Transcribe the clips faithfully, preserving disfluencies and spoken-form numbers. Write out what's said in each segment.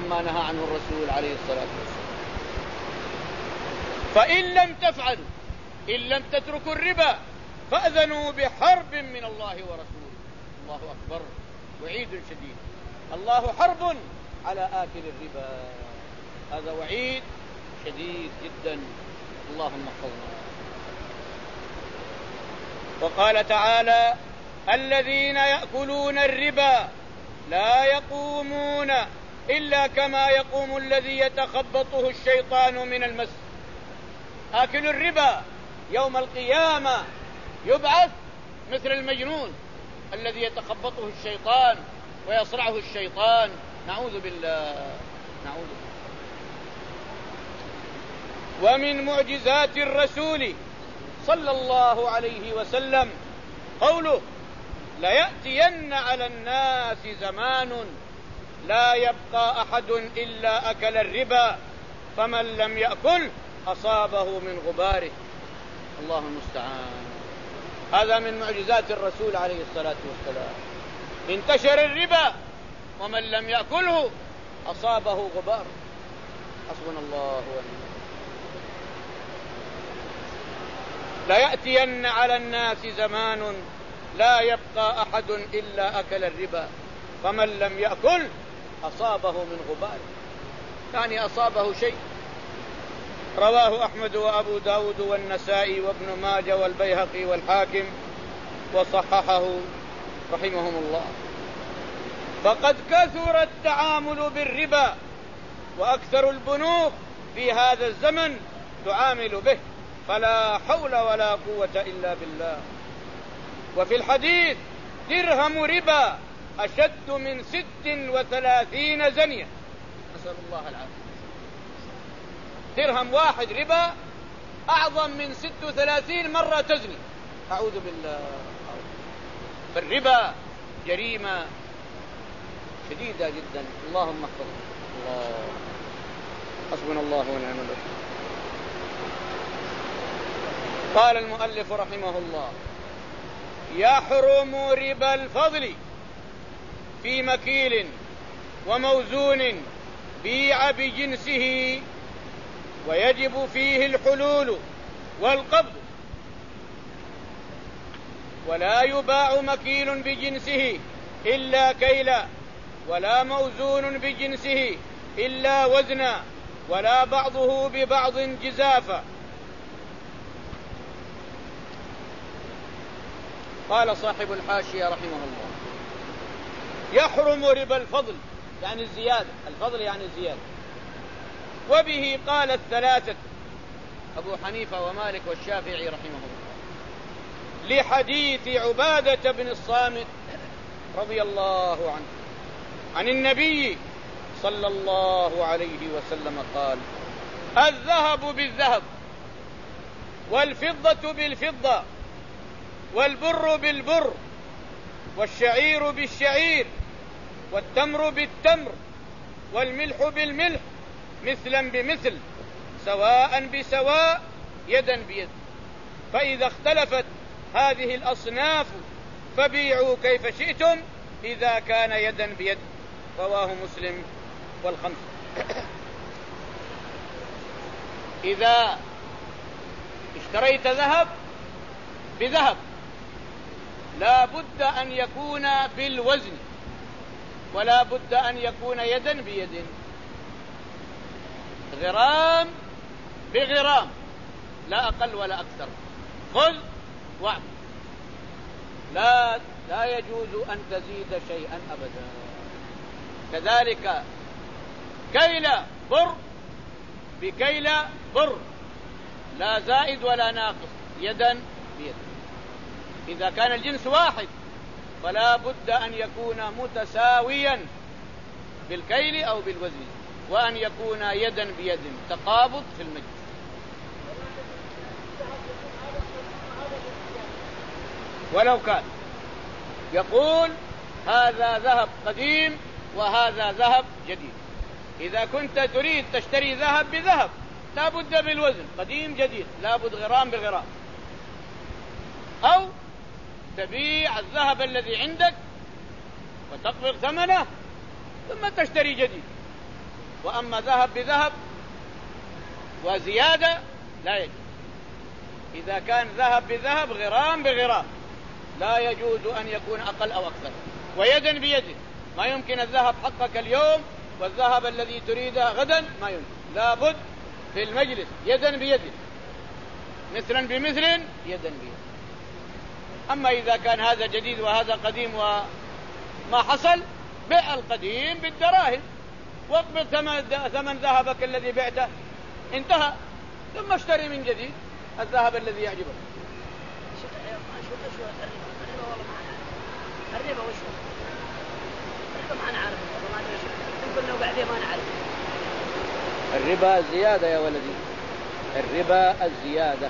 عما نهى عنه الرسول عليه الصلاة والسلام. فإن لم تفعلوا، إن لم تتركوا الربا فأذنوا بحرب من الله ورسوله. الله أكبر، وعيد شديد. الله حرب على آكل الربا، هذا وعيد شديد جدا. اللهم احفظنا. وقال تعالى: الذين يأكلون الربا لا يقومون إلا كما يقوم الذي يتخبطه الشيطان من المس. آكل الربا يوم القيامة يبعث مثل المجنون الذي يتخبطه الشيطان ويصرعه الشيطان. نعوذ بالله، نعوذ بالله. ومن معجزات الرسول صلى الله عليه وسلم قوله: ليأتين على الناس زمان لا يبقى أحد إلا أكل الربا فمن لم يأكل أصابه من غباره. الله المستعان. هذا من معجزات الرسول عليه الصلاة والسلام. انتشر الربا ومن لم يأكله أصابه غبار. حسبنا الله ونعم. ليأتين على الناس زمان لا يبقى أحد إلا أكل الربا فمن لم يأكل أصابه من غبار، يعني أصابه شيء. رواه أحمد وأبو داود والنسائي وابن ماجه والبيهقي والحاكم وصححه رحمهم الله. فقد كثر التعامل بالربا، وأكثر البنوك في هذا الزمن تعامل به، فلا حول ولا قوة إلا بالله. وفي الحديث: درهم ربا أشد من ست وثلاثين زنية. نسأل الله العافية. درهم واحد ربا أعظم من ست وثلاثين مرة تزني. أعوذ بالله. فالربا جريمة شديدة جدا. اللهم احفظنا. الله حسبنا الله ونعم الوكيل. قال المؤلف رحمه الله: يحرم ربا الفضل في مكيل وموزون بيع بجنسه، ويجب فيه الحلول والقبض، ولا يباع مكيل بجنسه إلا كيلا، ولا موزون بجنسه إلا وزنا، ولا بعضه ببعض جزافا. قال صاحب الحاشية رحمه الله: يحرم ربا الفضل، يعني الزيادة. الفضل يعني الزيادة. وبه قال الثلاثة: أبو حنيفة ومالك والشافعي رحمه الله، لحديث عبادة بن الصامت رضي الله عنه عن النبي صلى الله عليه وسلم قال: الذهب بالذهب، والفضة بالفضة، والبر بالبر، والشعير بالشعير، والتمر بالتمر، والملح بالملح، مثلا بمثل، سواء بسواء، يدا بيد. فإذا اختلفت هذه الأصناف فبيعوا كيف شئتم إذا كان يدا بيد. رواه مسلم والخمسة. إذا اشتريت ذهب بذهب لا بد أن يكون بالوزن، ولا بد أن يكون يدا بيد، غرام بغرام، لا أقل ولا أكثر. خذ واعطي، لا لا يجوز أن تزيد شيئا أبدا. كذلك كيل بر بكيل بر، لا زائد ولا ناقص، يدا بيد. إذا كان الجنس واحد فلا بد أن يكون متساويا بالكيل أو بالوزن، وأن يكون يدا بيد، تقابض في المجلس. ولو كان يقول هذا ذهب قديم وهذا ذهب جديد، إذا كنت تريد تشتري ذهب بذهب لا بد بالوزن، قديم جديد، لا بد غرام بغرام. أو تبيع الذهب الذي عندك وتقبض ثمنه ثم تشتري جديد، وأما ذهب بذهب وزيادة لا يجوز. إذا كان ذهب بذهب غرام بغرام لا يجوز أن يكون أقل أو أكثر. ويدا بيد، ما يمكن الذهب حقك اليوم والذهب الذي تريده غدا ما يمكن، لابد في المجلس يدا بيد، مثلا بمثل يدا بيد. أما إذا كان هذا جديد وهذا قديم وما حصل، بيع القديم بالدراهم واقبض ثمن ذهبك الذي بعته، انتهى، ثم اشتري من جديد الذهب الذي يعجبك. الربا وش هو؟ الربا ما نعرف، ما ندري، يمكن لو بعدين ما نعرف. الربا الزيادة يا ولدي، الربا الزيادة.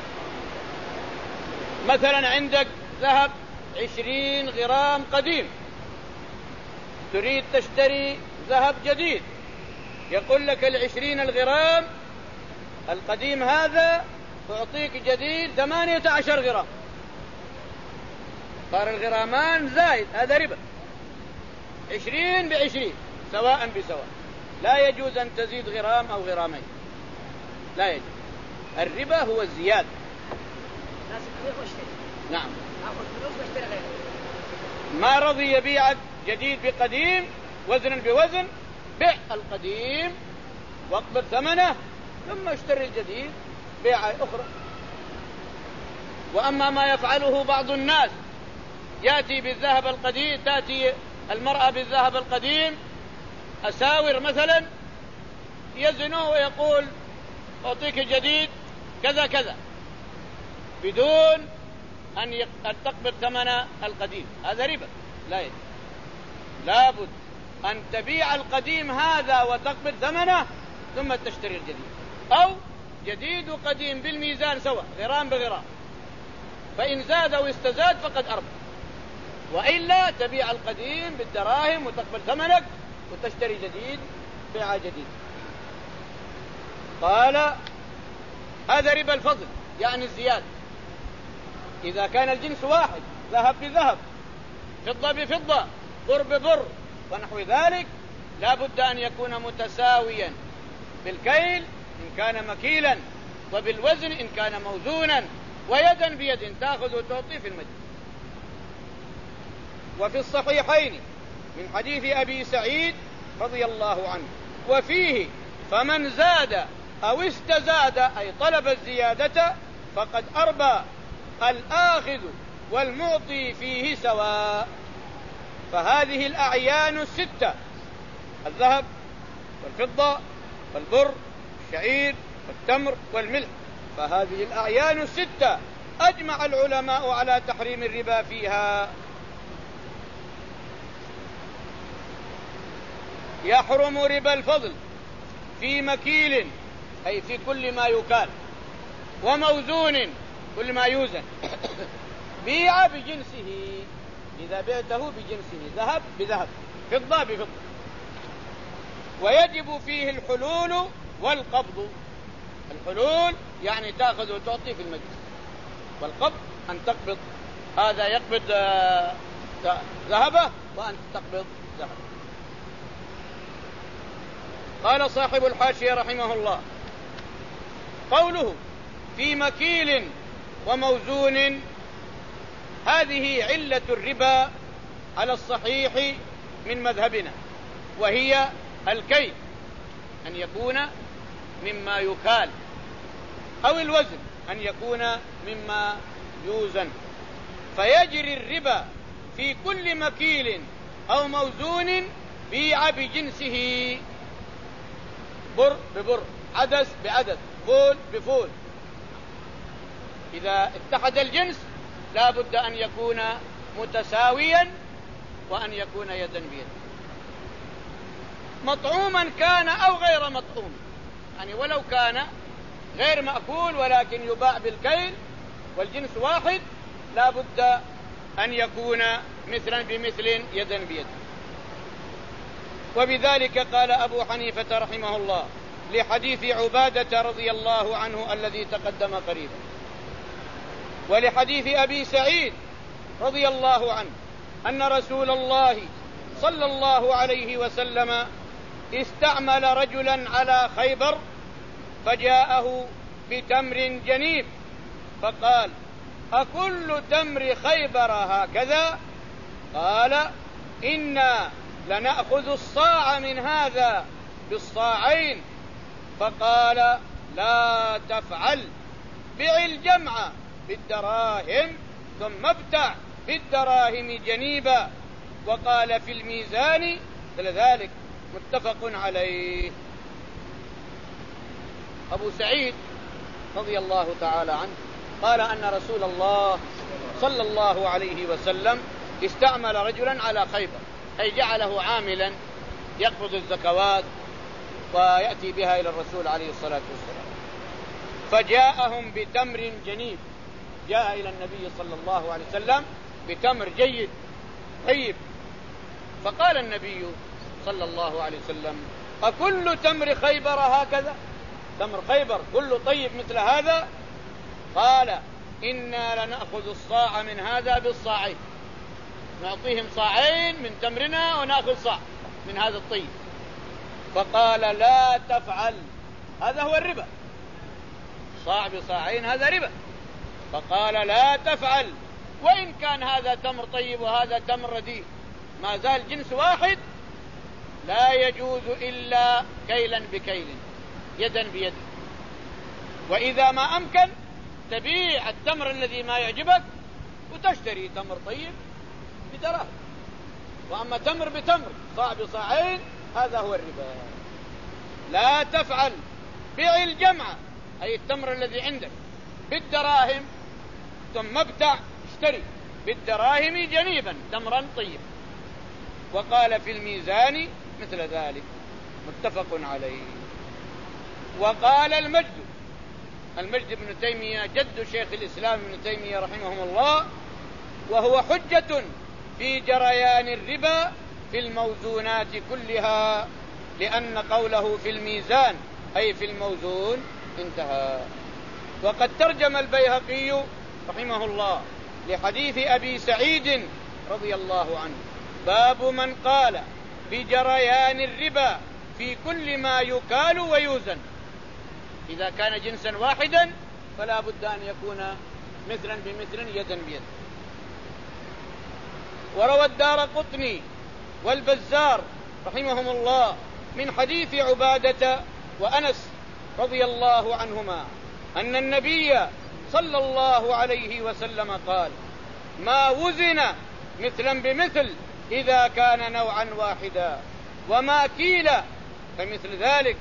مثلا عندك ذهب عشرين غرام قديم، تريد تشتري ذهب جديد، يقول لك العشرين الغرام القديم هذا أعطيك جديد ثمانية عشر غرام، صار الغرامان زايد، هذا ربا. عشرين بعشرين سواء بسواء، لا يجوز أن تزيد غرام أو غرامين، لا يجوز. الربا هو الزيادة. نعم، ما رضي يبيعك جديد بقديم وزنا بوزن، بيع القديم واقبض ثمنه ثم اشتري الجديد بيعة أخرى. وأما ما يفعله بعض الناس، يأتي بالذهب القديم، تأتي المرأة بالذهب القديم أساور مثلا، يزنه ويقول أعطيك جديد كذا كذا بدون أن تقبض ثمن القديم، هذا ربا، لا يجوز. لابد أن تبيع القديم هذا وتقبض ثمنه ثم تشتري الجديد، أو جديد وقديم بالميزان سواء، غرام بغرام، فإن زاد واستزاد فقد أربح، وإلا تبيع القديم بالدراهم وتقبل ثمنك وتشتري جديد بيع جديد. قال هذا ربا الفضل، يعني الزيادة. إذا كان الجنس واحد، ذهب بذهب، فضة بفضة، بر ببر ونحو ذلك، لا بد أن يكون متساويا بالكيل إن كان مكيلا، وبالوزن إن كان موزونا، ويدا بيد تأخذ وتعطي في المجلس. وفي الصحيحين من حديث أبي سعيد رضي الله عنه، وفيه فمن زاد أو استزاد أي طلب الزيادة فقد أربى، الآخذ والمعطي فيه سواء. فهذه الأعيان الستة، الذهب والفضة والبر والشعير والتمر والملح، فهذه الأعيان الستة أجمع العلماء على تحريم الربا فيها. يحرم ربا الفضل في مكيل أي في كل ما يكال، وموزون كل ما يوزن، بيع بجنسه، إذا بعته بجنسه، ذهب بذهب، فضة بفضة. ويجب فيه الحلول والقبض. الحلول يعني تأخذ وتعطي في المجلس، والقبض أن تقبض، هذا يقبض ذهبه وأنت تقبض ذهبه. قال صاحب الحاشية رحمه الله: قوله في مكيل وموزون، هذه علة الربا على الصحيح من مذهبنا، وهي الكيل، أن يكون مما يكال، أو الوزن أن يكون مما يوزن. فيجري الربا في كل مكيل أو موزون بيع بجنسه، بر ببر، عدس بعدس، فول بفول. إذا اتحد الجنس لا بد أن يكون متساويا وأن يكون يدا بيد، مطعوما كان أو غير مطعوم، يعني ولو كان غير مأكول ولكن يباع بالكيل والجنس واحد، لا بد أن يكون مثلا بمثل يدا بيد. وبذلك قال أبو حنيفة رحمه الله لحديث عبادة رضي الله عنه الذي تقدم قريبا، ولحديث أبي سعيد رضي الله عنه أن رسول الله صلى الله عليه وسلم استعمل رجلا على خيبر فجاءه بتمر جنيب فقال: أكل تمر خيبر هكذا؟ قال: إنا لنأخذ الصاع من هذا بالصاعين. فقال: لا تفعل، بع الجمع بالدراهم ثم ابتع بالدراهم جنيبا. وقال في الميزان ذلك، متفق عليه. أبو سعيد رضي الله تعالى عنه قال أن رسول الله صلى الله عليه وسلم استعمل رجلا على خيبر، أي جعله عاملا يقبض الزكوات ويأتي بها إلى الرسول عليه الصلاة والسلام. فجاءهم بتمر جنيب، جاء إلى النبي صلى الله عليه وسلم بتمر جيد طيب. فقال النبي صلى الله عليه وسلم: أكل تمر خيبر هكذا؟ تمر خيبر كله طيب مثل هذا؟ قال: إنا لنأخذ الصاع من هذا بالصاعين، نعطيهم صاعين من تمرنا ونأخذ صاع من هذا الطيب. فقال: لا تفعل، هذا هو الربا، صاع بصاعين هذا ربا. فقال: لا تفعل، وإن كان هذا تمر طيب وهذا تمر رديء، ما زال جنس واحد، لا يجوز إلا كيلا بكيل، يدا بيد. وإذا ما أمكن تبيع التمر الذي ما يعجبك وتشتري تمر طيب بدراهم. وأما تمر بتمر، صاع بصاعين، هذا هو الربا. لا تفعل، بيع الجمع، أي التمر الذي عندك، بالدراهم ثم ابتع، اشتري بالدراهم جنيبا، تمرا طيب. وقال في الميزان مثل ذلك، متفق عليه. وقال المجد المجد بن تيمية جد شيخ الإسلام ابن تيمية رحمه الله، وهو حجة في جريان الربا في الموزونات كلها، لأن قوله في الميزان أي في الموزون انتهى. وقد ترجم البيهقي رحمه الله لحديث أبي سعيد رضي الله عنه: باب من قال بجريان الربا في كل ما يكال ويوزن. إذا كان جنسا واحدا فلا بد أن يكون مثلا بمثل، يدا بيد. وروى الدارقطني والبزار رحمهم الله من حديث عبادة وأنس رضي الله عنهما أن النبي صلى الله عليه وسلم قال: ما وزن مثلا بمثل إذا كان نوعا واحدا، وما كيل فمثل ذلك.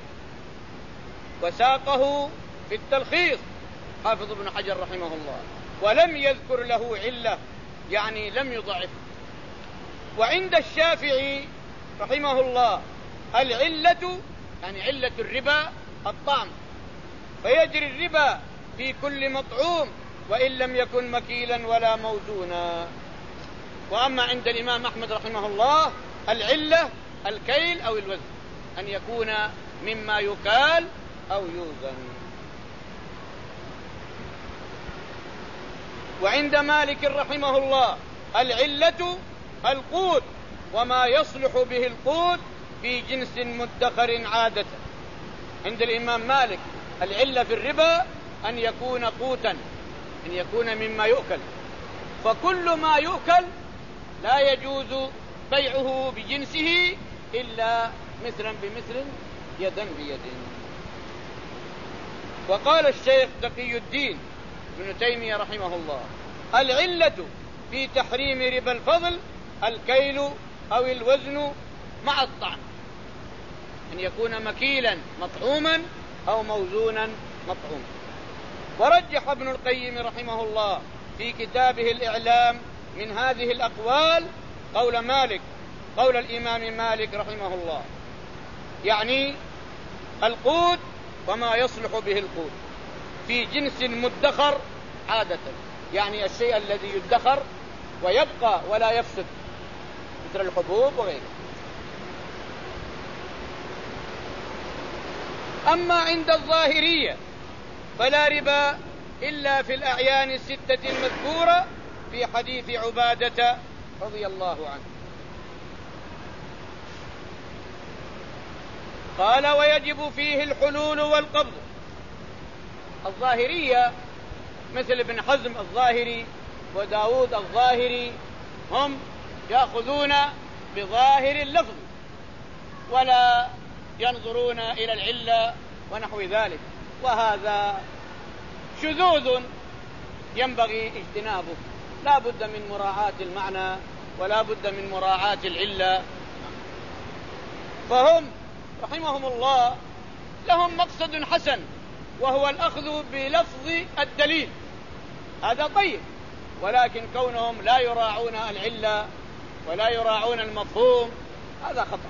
وساقه في التلخيص حافظ ابن حجر رحمه الله، ولم يذكر له علة، يعني لم يضعف. وعند الشافعي رحمه الله العلة، يعني علة الربا الطعم، فيجري الربا في كل مطعوم وإن لم يكن مكيلا ولا موزونا. وأما عند الإمام أحمد رحمه الله العلة الكيل أو الوزن، أن يكون مما يكال أو يوزن. وعند مالك رحمه الله العلة القوت وما يصلح به القوت في جنس مدخر عادة. عند الإمام مالك العلة في الربا أن يكون قوتا، أن يكون مما يؤكل، فكل ما يؤكل لا يجوز بيعه بجنسه إلا مثلا بمثل، يدا بيد. وقال الشيخ تقي الدين ابن تيمية رحمه الله: العلة في تحريم ربا الفضل الكيل أو الوزن مع الطعم، أن يكون مكيلا مطعوما أو موزونا مطعوما. ورجح ابن القيم رحمه الله في كتابه الإعلام من هذه الأقوال قول مالك، قول الإمام مالك رحمه الله، يعني القوت وما يصلح به القوت في جنس مدخر عادة، يعني الشيء الذي يدخر ويبقى ولا يفسد مثل الحبوب وغيره. أما عند الظاهرية فلا ربا إلا في الأعيان الستة المذكورة في حديث عبادة رضي الله عنه. قال ويجب فيه الحلول والقبض. الظاهرية مثل ابن حزم الظاهري وداود الظاهري هم يأخذون بظاهر اللفظ ولا ينظرون إلى العلة ونحو ذلك، وهذا شذوذ ينبغي اجتنابه. لا بد من مراعاة المعنى ولا بد من مراعاة العلة. فهم رحمهم الله لهم مقصد حسن وهو الأخذ بلفظ الدليل، هذا طيب، ولكن كونهم لا يراعون العلة ولا يراعون المفهوم هذا خطأ.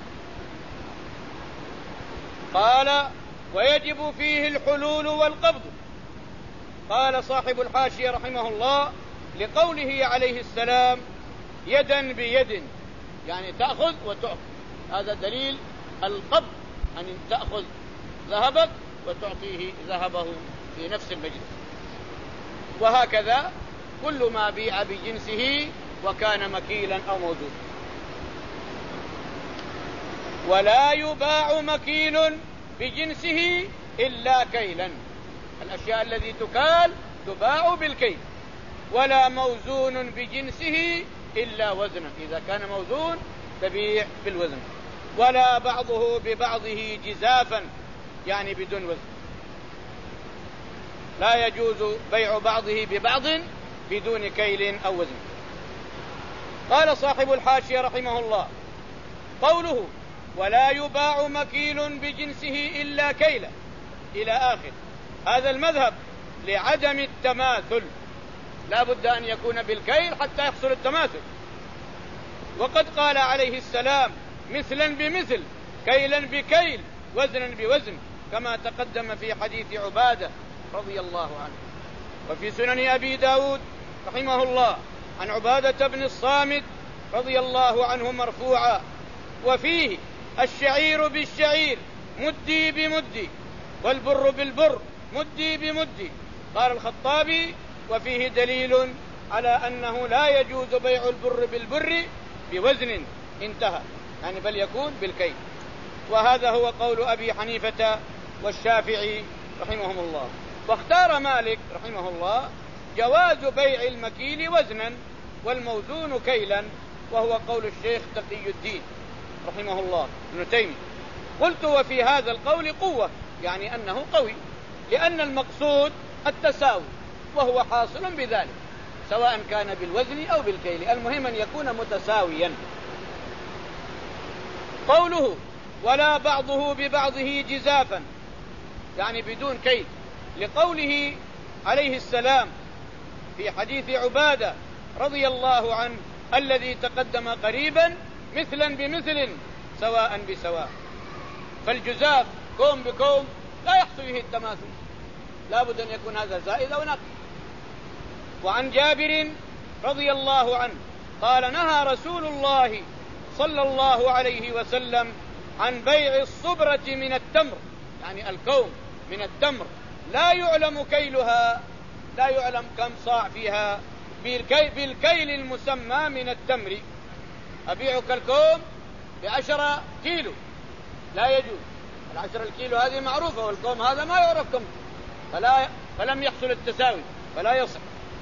قال ويجب فيه الحلول والقبض. قال صاحب الحاشية رحمه الله لقوله عليه السلام يدا بيد، يعني تأخذ وتعطي، هذا دليل القبض، أن تأخذ ذهبك وتعطيه ذهبه في نفس المجلس. وهكذا كل ما بيع بجنسه وكان مكيلا أو موجودا. ولا يباع مكيل بجنسه إلا كيلا، الأشياء التي تكال تباع بالكيل، ولا موزون بجنسه إلا وزنا، إذا كان موزون تبيع بالوزن، ولا بعضه ببعضه جزافا، يعني بدون وزن، لا يجوز بيع بعضه ببعض بدون كيل أو وزن. قال صاحب الحاشية رحمه الله قوله ولا يباع مكيل بجنسه إلا كيلا إلى آخر، هذا المذهب لعدم التماثل، لا بد أن يكون بالكيل حتى يحصل التماثل. وقد قال عليه السلام مثلا بمثل، كيلا بكيل، وزنا بوزن، كما تقدم في حديث عبادة رضي الله عنه. وفي سنن أبي داود رحمه الله عن عبادة بن الصامت رضي الله عنه مرفوعا وفيه الشعير بالشعير مدي بمدي والبر بالبر مدي بمدي. قال الخطابي وفيه دليل على أنه لا يجوز بيع البر بالبر بوزن، انتهى، يعني بل يكون بالكيل. وهذا هو قول أبي حنيفة والشافعي رحمهم الله. واختار مالك رحمه الله جواز بيع المكيل وزنا والموزون كيلا، وهو قول الشيخ تقي الدين رحمه الله ابن تيمية. قلت وفي هذا القول قوة، يعني أنه قوي، لأن المقصود التساوي، وهو حاصل بذلك سواء كان بالوزن أو بالكيل، المهم أن يكون متساويا. قوله ولا بعضه ببعضه جزافا، يعني بدون كيل، لقوله عليه السلام في حديث عبادة رضي الله عنه الذي تقدم قريبا مثلا بمثل سواء بسواء. فالجزاف كوم بكوم لا يحصل فيه التماثل، لا بد أن يكون هذا زائد أو ناقص. وعن جابر رضي الله عنه قال نهى رسول الله صلى الله عليه وسلم عن بيع الصبرة من التمر، يعني الكوم من التمر، لا يعلم كيلها، لا يعلم كم صاع فيها، بالكيل المسمى من التمر. أبيعك الكوم بعشرة كيلو، لا يجوز، العشرة الكيلو هذه معروفة، والكوم هذا ما يعرف كم، فلا فلم يحصل التساوي فلا يصح.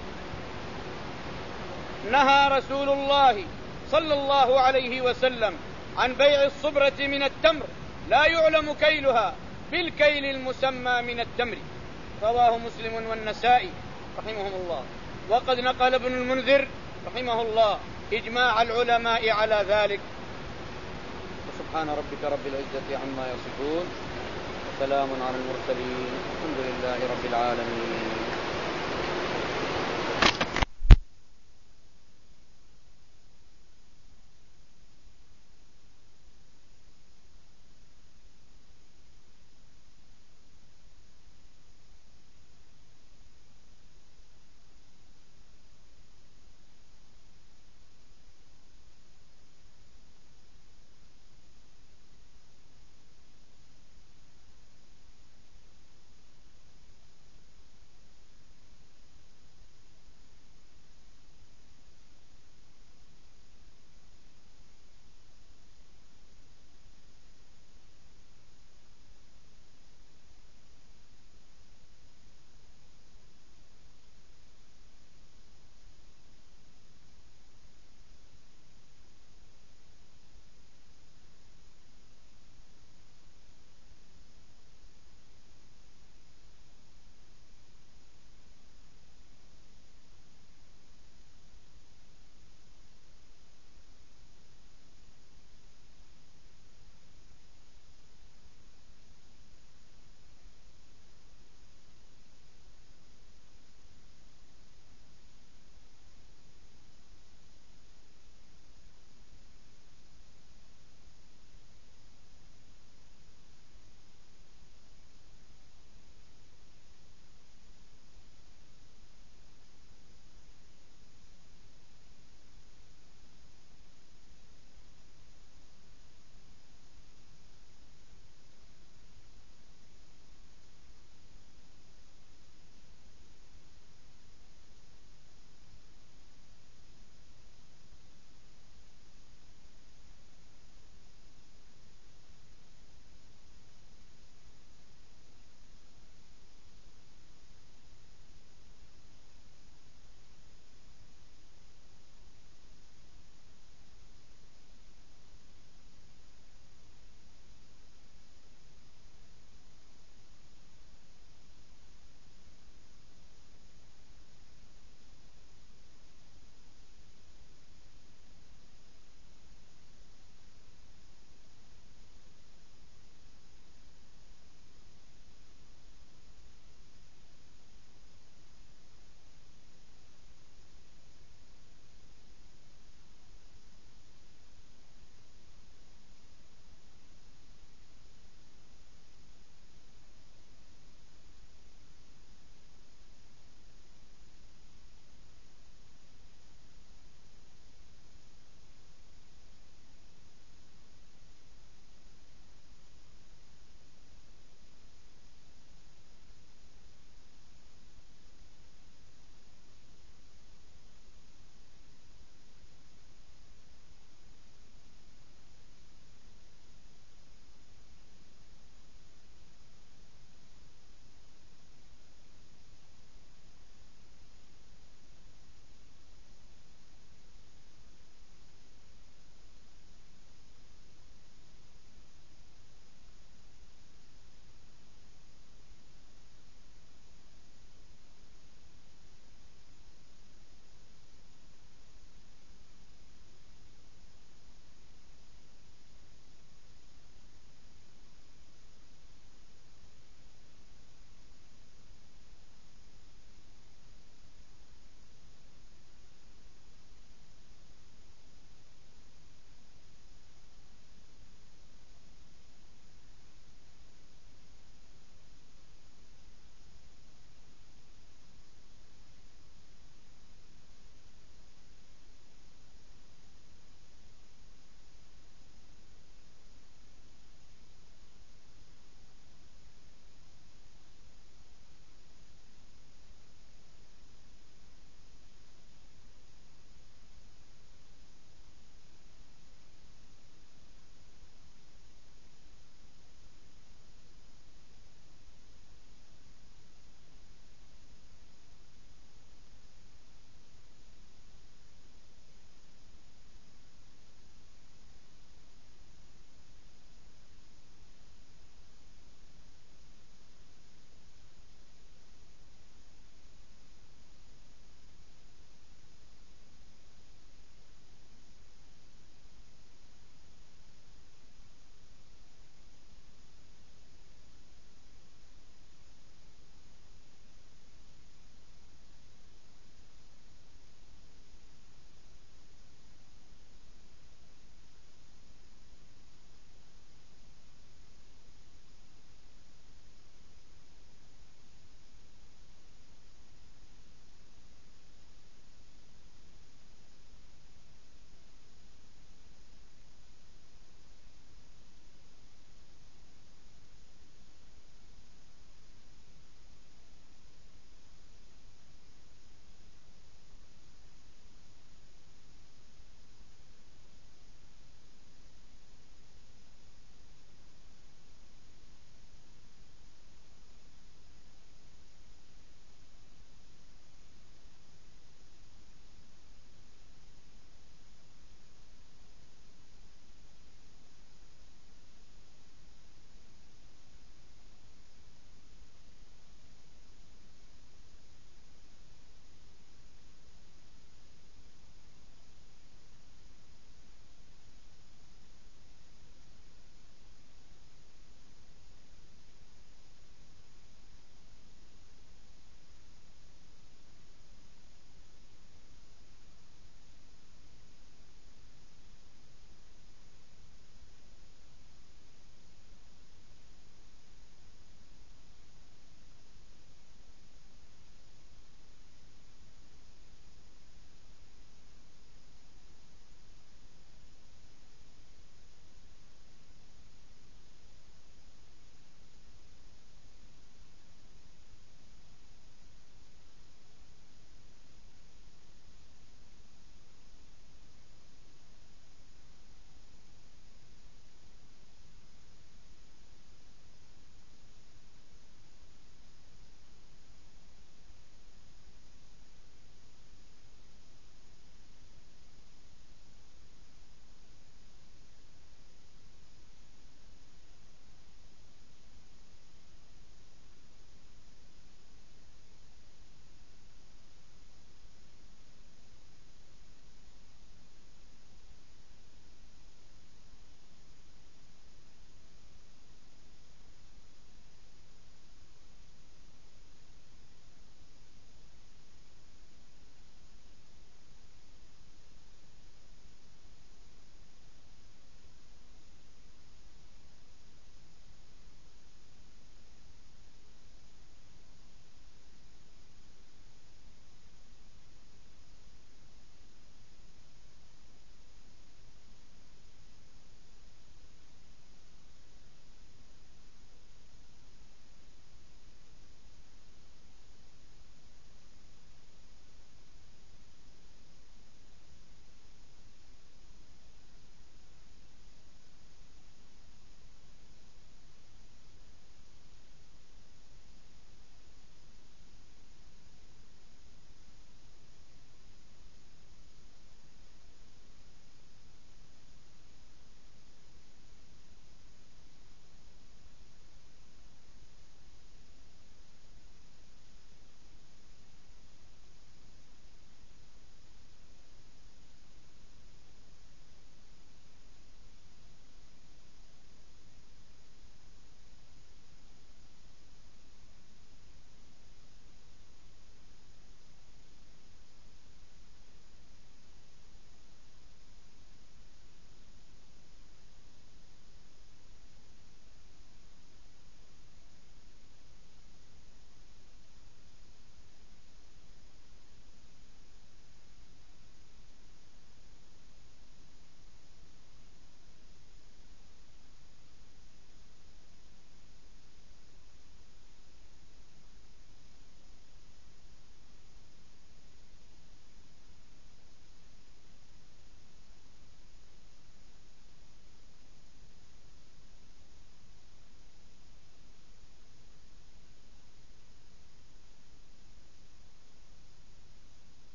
نهى رسول الله صلى الله عليه وسلم عن بيع الصبرة من التمر لا يعلم كيلها بالكيل المسمى من التمر، رواه مسلم والنسائي رحمهم الله. وقد نقل ابن المنذر رحمه الله إجماع العلماء على ذلك. سبحان ربك رب العزة عما يصفون، وسلام على المرسلين، الحمد لله رب العالمين.